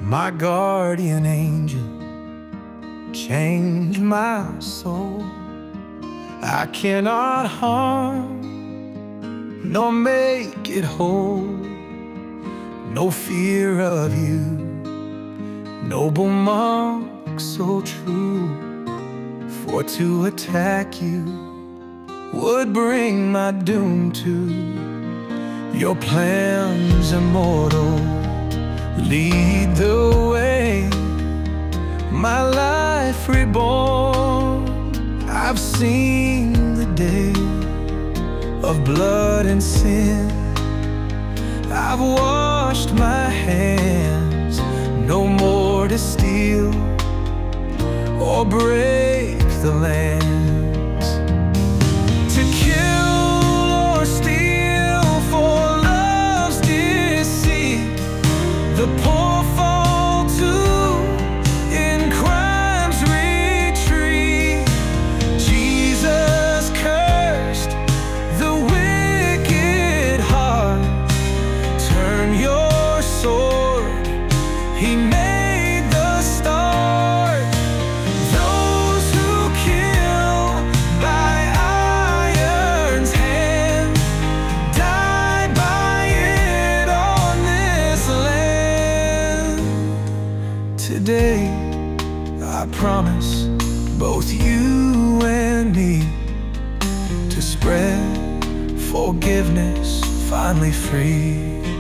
my guardian angel, change my soul. I cannot harm nor make it whole. No fear of you, noble monk so true. For to attack you would bring my doom too. Your plans immortal lead the way, my life reborn. I've seen the day of blood and sin. I've washed my hands, no more to steal or break the lambs, to kill or steal for love's deceit. The poor fall too, in crime's retreat. Jesus cursed the wicked heart. Turn your sword, he made the start. Those who kill by iron's hand die by it on this land. Today I promise both you and me to spread forgiveness, finally free.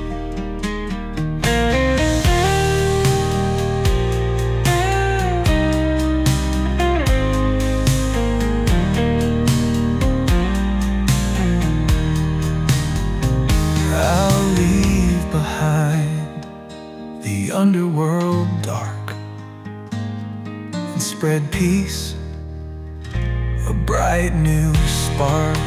I'll leave behind the underworld dark and spread peace, a bright new spark.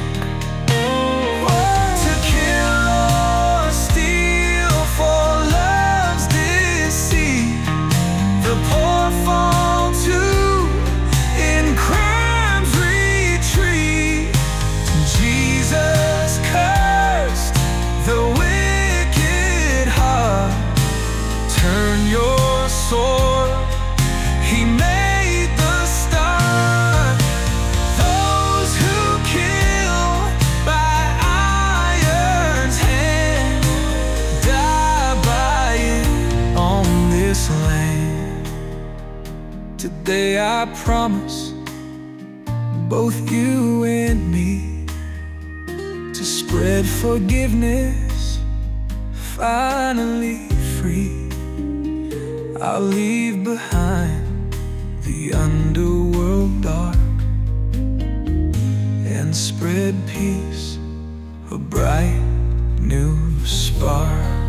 To kill or steal for love's deceit. The poor fall too, in crime's retreat. Jesus cursed the wicked heart. Turn your sword, he made the start. Those who kill by iron's hand die by it on this land. Today I promise both you and me to spread forgiveness, finally free. I'll leave behind the underworld dark and spread peace, a bright new spark.